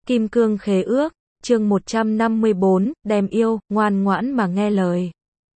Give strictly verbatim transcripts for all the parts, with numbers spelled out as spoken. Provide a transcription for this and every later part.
Kim Cương Khế Ước, chương một trăm năm mươi bốn, đem yêu, ngoan ngoãn mà nghe lời.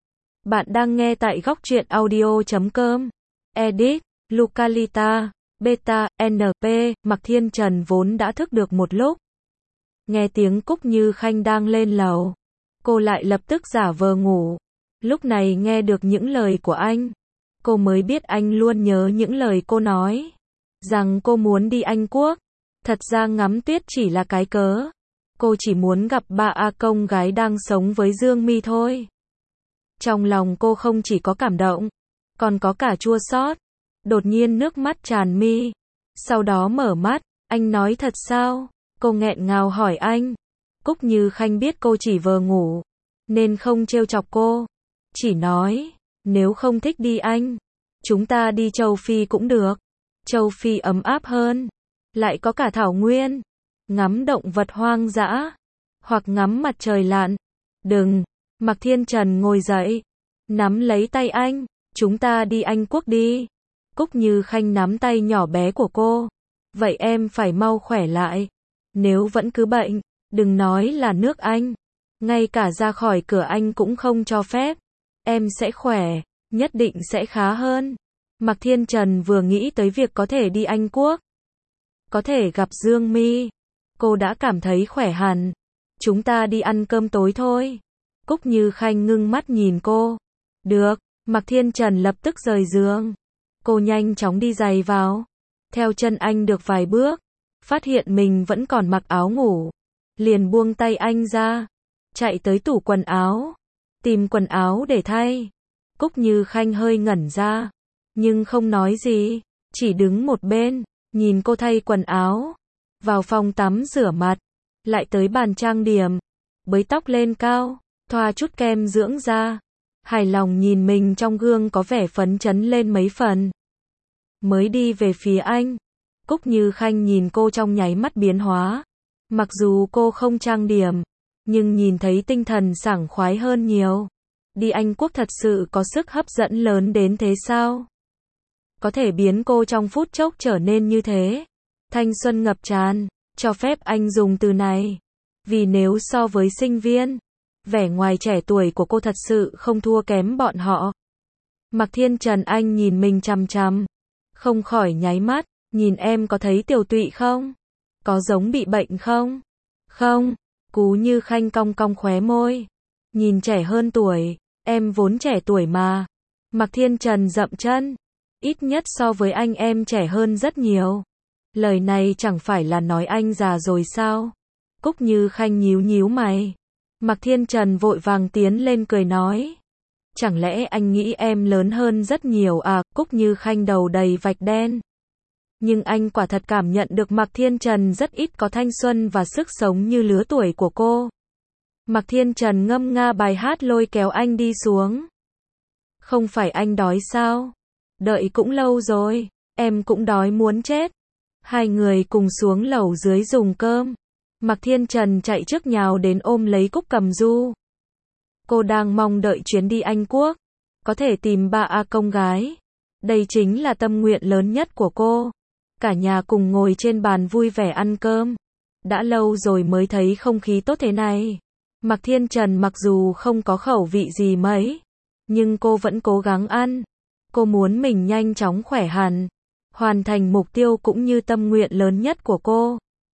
Bạn đang nghe tại góc truyện audio chấm com. Edit, Lucalita, Beta, en pê, Mạc Thiên Trần vốn đã thức được một lúc. Nghe tiếng Cúc Như Khanh đang lên lầu. Cô lại lập tức giả vờ ngủ. Lúc này nghe được những lời của anh. Cô mới biết anh luôn nhớ những lời cô nói. Rằng cô muốn đi Anh Quốc. Thật ra ngắm tuyết chỉ là cái cớ. Cô chỉ muốn gặp ba A Công gái đang sống với Dương Mi thôi. Trong lòng cô không chỉ có cảm động, còn có cả chua xót. Đột nhiên nước mắt tràn mi. Sau đó mở mắt, anh nói thật sao? Cô nghẹn ngào hỏi anh. Cúc Như Khanh biết cô chỉ vờ ngủ, nên không trêu chọc cô. Chỉ nói, nếu không thích đi Anh, chúng ta đi châu Phi cũng được. Châu Phi ấm áp hơn, lại có cả thảo nguyên, ngắm động vật hoang dã, hoặc ngắm mặt trời lặn. Đừng, Mạc Thiên Trần ngồi dậy, nắm lấy tay anh, chúng ta đi Anh Quốc đi. Cúc Như Khanh nắm tay nhỏ bé của cô. Vậy em phải mau khỏe lại. Nếu vẫn cứ bệnh, đừng nói là nước Anh. Ngay cả ra khỏi cửa Anh cũng không cho phép. Em sẽ khỏe, nhất định sẽ khá hơn. Mạc Thiên Trần vừa nghĩ tới việc có thể đi Anh Quốc, có thể gặp Dương Mi, cô đã cảm thấy khỏe hẳn. Chúng ta đi ăn cơm tối thôi. Cúc Như Khanh ngưng mắt nhìn cô. Được, Mạc Thiên Trần lập tức rời giường. Cô nhanh chóng đi giày vào. Theo chân anh được vài bước, phát hiện mình vẫn còn mặc áo ngủ. Liền buông tay anh ra, chạy tới tủ quần áo, tìm quần áo để thay. Cúc Như Khanh hơi ngẩn ra, nhưng không nói gì, chỉ đứng một bên, nhìn cô thay quần áo. Vào phòng tắm rửa mặt, lại tới bàn trang điểm, bới tóc lên cao, thoa chút kem dưỡng da. Hài lòng nhìn mình trong gương có vẻ phấn chấn lên mấy phần. Mới đi về phía anh, Cúc Như Khanh nhìn cô trong nháy mắt biến hóa. Mặc dù cô không trang điểm, nhưng nhìn thấy tinh thần sảng khoái hơn nhiều. Đi Anh Quốc thật sự có sức hấp dẫn lớn đến thế sao? Có thể biến cô trong phút chốc trở nên như thế. Thanh xuân ngập tràn, cho phép anh dùng từ này. Vì nếu so với sinh viên, vẻ ngoài trẻ tuổi của cô thật sự không thua kém bọn họ. Mạc Thiên Trần anh nhìn mình chằm chằm, không khỏi nháy mắt, nhìn em có thấy tiều tụy không? Có giống bị bệnh không? Không, Cú Như Khanh cong cong khóe môi. Nhìn trẻ hơn tuổi, em vốn trẻ tuổi mà. Mạc Thiên Trần dậm chân. Ít nhất so với anh em trẻ hơn rất nhiều. Lời này chẳng phải là nói anh già rồi sao? Cúc Như Khanh nhíu nhíu mày. Mạc Thiên Trần vội vàng tiến lên cười nói. Chẳng lẽ anh nghĩ em lớn hơn rất nhiều à? Cúc Như Khanh đầu đầy vạch đen. Nhưng anh quả thật cảm nhận được Mạc Thiên Trần rất ít có thanh xuân và sức sống như lứa tuổi của cô. Mạc Thiên Trần ngâm nga bài hát lôi kéo anh đi xuống. Không phải anh đói sao? Đợi cũng lâu rồi, em cũng đói muốn chết. Hai người cùng xuống lầu dưới dùng cơm. Mạc Thiên Trần chạy trước nhào đến ôm lấy Cúc Cầm Du. Cô đang mong đợi chuyến đi Anh Quốc, có thể tìm ba A Công gái. Đây chính là tâm nguyện lớn nhất của cô. Cả nhà cùng ngồi trên bàn vui vẻ ăn cơm. Đã lâu rồi mới thấy không khí tốt thế này. Mạc Thiên Trần mặc dù không có khẩu vị gì mấy, nhưng cô vẫn cố gắng ăn. Cô muốn mình nhanh chóng khỏe hẳn, hoàn thành mục tiêu cũng như tâm nguyện lớn nhất của cô.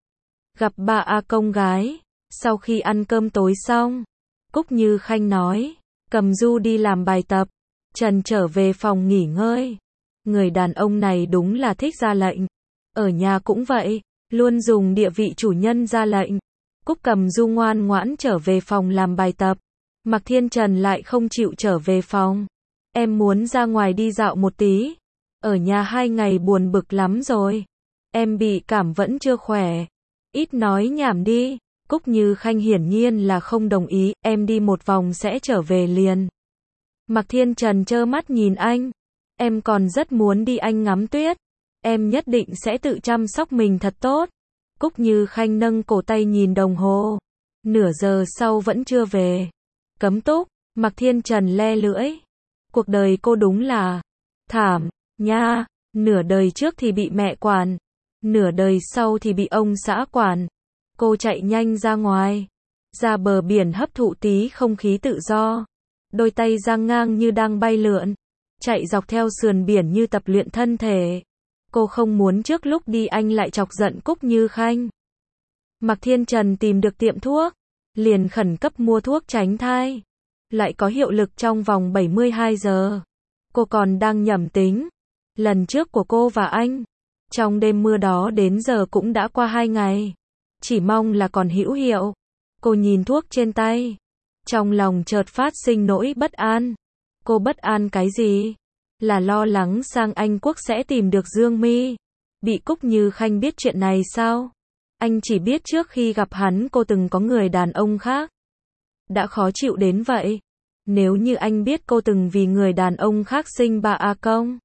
Gặp ba A Công gái. Sau khi ăn cơm tối xong, Cúc Như Khanh nói, Cầm Du đi làm bài tập, Trần trở về phòng nghỉ ngơi. Người đàn ông này đúng là thích ra lệnh. Ở nhà cũng vậy, luôn dùng địa vị chủ nhân ra lệnh. Cúc Cầm Du ngoan ngoãn trở về phòng làm bài tập. Mạc Thiên Trần lại không chịu trở về phòng. Em muốn ra ngoài đi dạo một tí. Ở nhà hai ngày buồn bực lắm rồi. Em bị cảm vẫn chưa khỏe. Ít nói nhảm đi. Cúc Như Khanh hiển nhiên là không đồng ý. Em đi một vòng sẽ trở về liền. Mạc Thiên Trần trơ mắt nhìn anh. Em còn rất muốn đi Anh ngắm tuyết. Em nhất định sẽ tự chăm sóc mình thật tốt. Cúc Như Khanh nâng cổ tay nhìn đồng hồ. Nửa giờ sau vẫn chưa về. Cấm túc. Mạc Thiên Trần le lưỡi. Cuộc đời cô đúng là thảm nha. Nửa đời trước thì bị mẹ quản, nửa đời sau thì bị ông xã quản. Cô chạy nhanh ra ngoài, ra bờ biển hấp thụ tí không khí tự do. Đôi tay dang ngang như đang bay lượn, chạy dọc theo sườn biển như tập luyện thân thể. Cô không muốn trước lúc đi anh lại chọc giận Cúc Như Khanh. Mạc Thiên Trần tìm được tiệm thuốc, liền khẩn cấp mua thuốc tránh thai, lại có hiệu lực trong vòng bảy mươi hai giờ. Cô còn đang nhẩm tính, lần trước của cô và anh, trong đêm mưa đó đến giờ cũng đã qua hai ngày, chỉ mong là còn hữu hiệu. Cô nhìn thuốc trên tay, trong lòng chợt phát sinh nỗi bất an. Cô bất an cái gì? Là lo lắng sang Anh Quốc sẽ tìm được Dương Mi. Bị Cúc Như Khanh biết chuyện này sao? Anh chỉ biết trước khi gặp hắn cô từng có người đàn ông khác. Đã khó chịu đến vậy. Nếu như anh biết cô từng vì người đàn ông khác sinh ba A Công,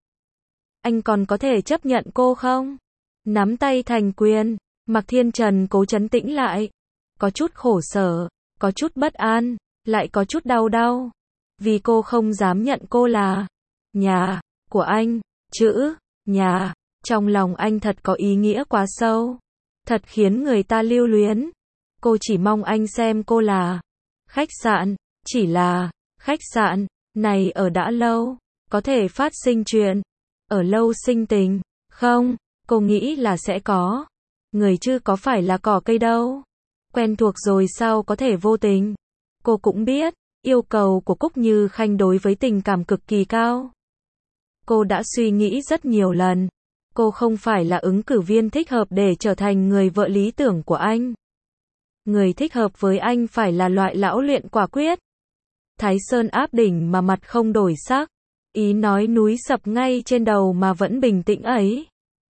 anh còn có thể chấp nhận cô không? Nắm tay thành quyền, Mạc Thiên Trần cố trấn tĩnh lại. Có chút khổ sở, có chút bất an, lại có chút đau đau. Vì cô không dám nhận cô là nhà của anh. Chữ nhà trong lòng anh thật có ý nghĩa quá sâu, thật khiến người ta lưu luyến. Cô chỉ mong anh xem cô là khách sạn, chỉ là khách sạn này ở đã lâu, có thể phát sinh chuyện, ở lâu sinh tình. Không, cô nghĩ là sẽ có. Người chứ có phải là cỏ cây đâu. Quen thuộc rồi sao có thể vô tình. Cô cũng biết, yêu cầu của Cúc Như Khanh đối với tình cảm cực kỳ cao. Cô đã suy nghĩ rất nhiều lần. Cô không phải là ứng cử viên thích hợp để trở thành người vợ lý tưởng của anh. Người thích hợp với anh phải là loại lão luyện quả quyết. Thái Sơn áp đỉnh mà mặt không đổi sắc. Ý nói núi sập ngay trên đầu mà vẫn bình tĩnh ấy.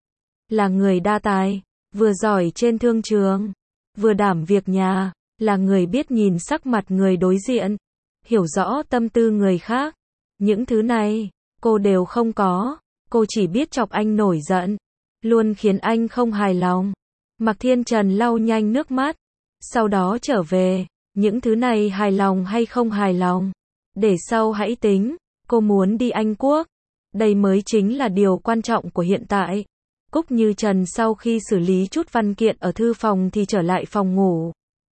Là người đa tài, vừa giỏi trên thương trường, vừa đảm việc nhà, là người biết nhìn sắc mặt người đối diện, hiểu rõ tâm tư người khác. Những thứ này, cô đều không có. Cô chỉ biết chọc anh nổi giận, luôn khiến anh không hài lòng. Mạc Thiên Trần lau nhanh nước mắt, sau đó trở về. Những thứ này hài lòng hay không hài lòng, để sau hãy tính. Cô muốn đi Anh Quốc, đây mới chính là điều quan trọng của hiện tại. Cúc Như Trần sau khi xử lý chút văn kiện ở thư phòng thì trở lại phòng ngủ.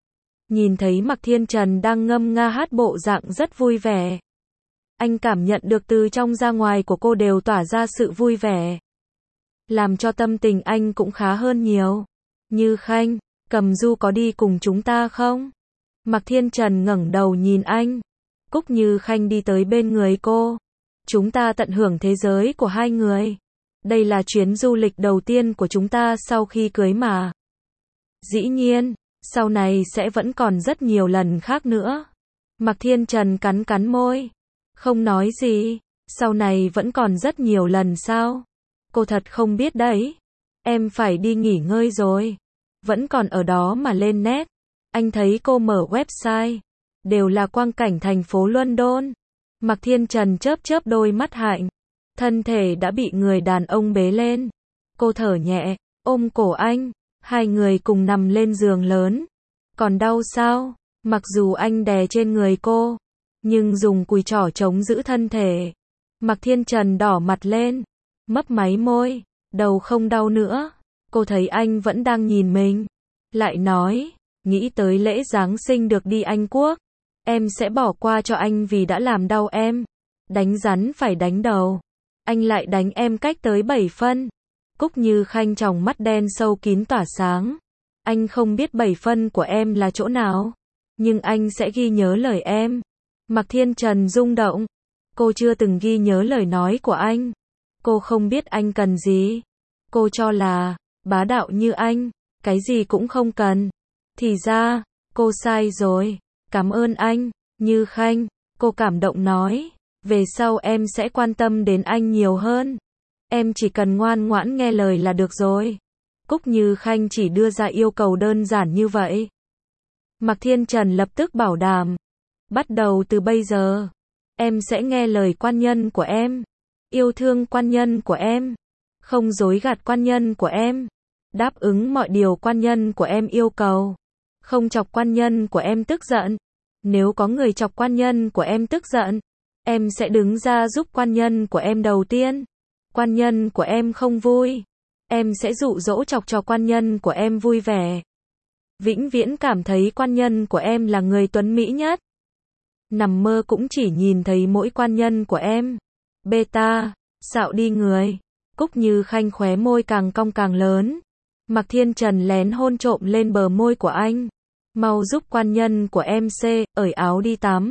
Nhìn thấy Mạc Thiên Trần đang ngâm nga hát bộ dạng rất vui vẻ. Anh cảm nhận được từ trong ra ngoài của cô đều tỏa ra sự vui vẻ, làm cho tâm tình anh cũng khá hơn nhiều. Như Khanh, Cầm Du có đi cùng chúng ta không? Mạc Thiên Trần ngẩng đầu nhìn anh. Cúc Như Khanh đi tới bên người cô. Chúng ta tận hưởng thế giới của hai người. Đây là chuyến du lịch đầu tiên của chúng ta sau khi cưới mà. Dĩ nhiên, sau này sẽ vẫn còn rất nhiều lần khác nữa. Mạc Thiên Trần cắn cắn môi, không nói gì. Sau này vẫn còn rất nhiều lần sao? Cô thật không biết đấy. Em phải đi nghỉ ngơi rồi. Vẫn còn ở đó mà lên net. Anh thấy cô mở website, đều là quang cảnh thành phố London. Mạc Thiên Trần chớp chớp đôi mắt hạnh. Thân thể đã bị người đàn ông bế lên. Cô thở nhẹ, ôm cổ anh. Hai người cùng nằm lên giường lớn. Còn đau sao? Mặc dù anh đè trên người cô, nhưng dùng cùi trỏ chống giữ thân thể. Mạc Thiên Trần đỏ mặt lên, mấp máy môi. Đầu không đau nữa. Cô thấy anh vẫn đang nhìn mình. Lại nói, nghĩ tới lễ Giáng sinh được đi Anh Quốc, em sẽ bỏ qua cho anh vì đã làm đau em. Đánh rắn phải đánh đầu. Anh lại đánh em cách tới bảy phân. Cúc Như Khanh tròng mắt đen sâu kín tỏa sáng. Anh không biết bảy phân của em là chỗ nào, nhưng anh sẽ ghi nhớ lời em. Mạc Thiên Trần rung động. Cô chưa từng ghi nhớ lời nói của anh. Cô không biết anh cần gì. Cô cho là, bá đạo như anh, cái gì cũng không cần. Thì ra, cô sai rồi. Cảm ơn anh, Như Khanh. Cô cảm động nói. Về sau em sẽ quan tâm đến anh nhiều hơn. Em chỉ cần ngoan ngoãn nghe lời là được rồi. Cúc Như Khanh chỉ đưa ra yêu cầu đơn giản như vậy. Mạc Thiên Trần lập tức bảo đảm. Bắt đầu từ bây giờ, em sẽ nghe lời quan nhân của em. Yêu thương quan nhân của em. Không dối gạt quan nhân của em. Đáp ứng mọi điều quan nhân của em yêu cầu. Không chọc quan nhân của em tức giận. Nếu có người chọc quan nhân của em tức giận, em sẽ đứng ra giúp quan nhân của em đầu tiên. Quan nhân của em không vui, em sẽ dụ dỗ chọc cho quan nhân của em vui vẻ. Vĩnh viễn cảm thấy quan nhân của em là người tuấn mỹ nhất. Nằm mơ cũng chỉ nhìn thấy mỗi quan nhân của em. Beta, xạo đi người. Cúc Như Khanh khóe môi càng cong càng lớn. Mạc Thiên Trần lén hôn trộm lên bờ môi của anh. Mau giúp quan nhân của em C, ởi áo đi tắm.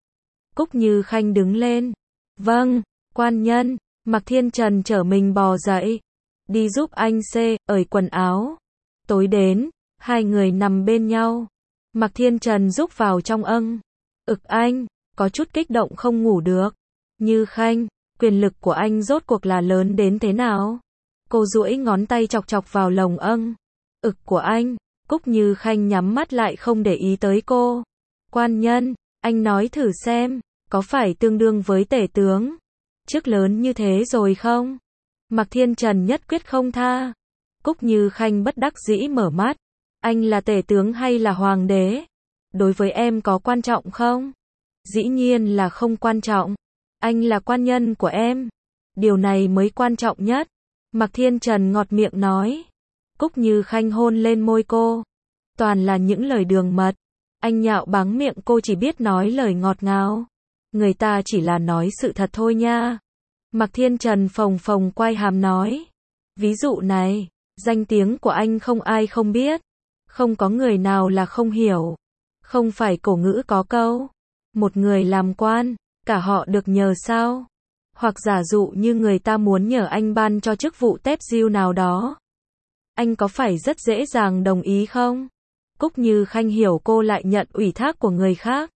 Cúc Như Khanh đứng lên. Vâng, quan nhân. Mạc Thiên Trần trở mình bò dậy. Đi giúp anh C, ởi quần áo. Tối đến, hai người nằm bên nhau. Mạc Thiên Trần rúc vào trong âng. Ực anh, có chút kích động không ngủ được. Như Khanh, quyền lực của anh rốt cuộc là lớn đến thế nào? Cô duỗi ngón tay chọc chọc vào lồng âng. Ực của anh. Cúc Như Khanh nhắm mắt lại không để ý tới cô. Quan nhân, anh nói thử xem, có phải tương đương với tể tướng? Chức lớn như thế rồi không? Mạc Thiên Trần nhất quyết không tha. Cúc Như Khanh bất đắc dĩ mở mắt. Anh là tể tướng hay là hoàng đế? Đối với em có quan trọng không? Dĩ nhiên là không quan trọng. Anh là quan nhân của em. Điều này mới quan trọng nhất. Mạc Thiên Trần ngọt miệng nói. Cúc Như Khanh hôn lên môi cô. Toàn là những lời đường mật. Anh nhạo báng miệng cô chỉ biết nói lời ngọt ngào. Người ta chỉ là nói sự thật thôi nha. Mạc Thiên Trần phồng phồng quay hàm nói. Ví dụ này, danh tiếng của anh không ai không biết. Không có người nào là không hiểu. Không phải cổ ngữ có câu. Một người làm quan, cả họ được nhờ sao? Hoặc giả dụ như người ta muốn nhờ anh ban cho chức vụ tép diêu nào đó. Anh có phải rất dễ dàng đồng ý không? Cúc Như Khanh hiểu cô lại nhận ủy thác của người khác.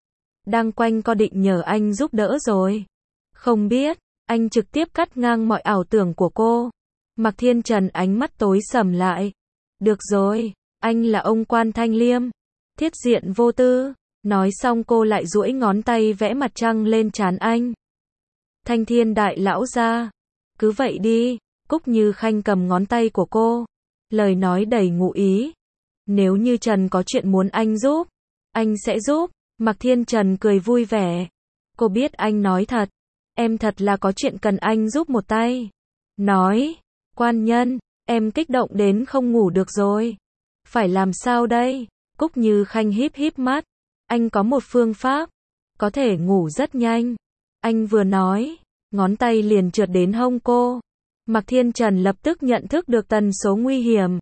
Đang quanh co định nhờ anh giúp đỡ rồi. Không biết, anh trực tiếp cắt ngang mọi ảo tưởng của cô. Mạc Thiên Trần ánh mắt tối sầm lại. Được rồi, anh là ông quan thanh liêm. Thiết diện vô tư. Nói xong cô lại duỗi ngón tay vẽ mặt trăng lên trán anh. Thanh Thiên đại lão gia. Cứ vậy đi. Cúc Như Khanh cầm ngón tay của cô. Lời nói đầy ngụ ý. Nếu như Trần có chuyện muốn anh giúp, anh sẽ giúp. Mạc Thiên Trần cười vui vẻ. Cô biết anh nói thật. Em thật là có chuyện cần anh giúp một tay. Nói. Quan nhân, em kích động đến không ngủ được rồi. Phải làm sao đây? Cúc Như Khanh híp híp mắt. Anh có một phương pháp. Có thể ngủ rất nhanh. Anh vừa nói. Ngón tay liền trượt đến hông cô. Mạc Thiên Trần lập tức nhận thức được tần số nguy hiểm.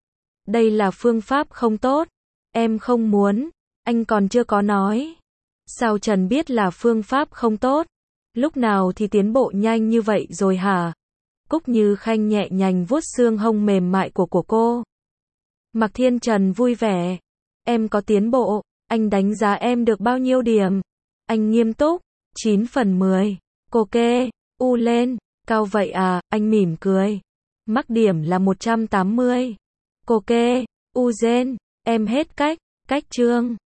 Đây là phương pháp không tốt. Em không muốn. Anh còn chưa có nói. Sao Trần biết là phương pháp không tốt? Lúc nào thì tiến bộ nhanh như vậy rồi hả? Cúc Như Khanh nhẹ nhàng vuốt xương hông mềm mại của của cô. Mạc Thiên Trần vui vẻ. Em có tiến bộ. Anh đánh giá em được bao nhiêu điểm? Anh nghiêm túc. chín phần mười. Cô kê. U lên. Cao vậy à? Anh mỉm cười. Mắc điểm là một trăm tám mươi. Cô kê. U gen. Em hết cách. Cách chương.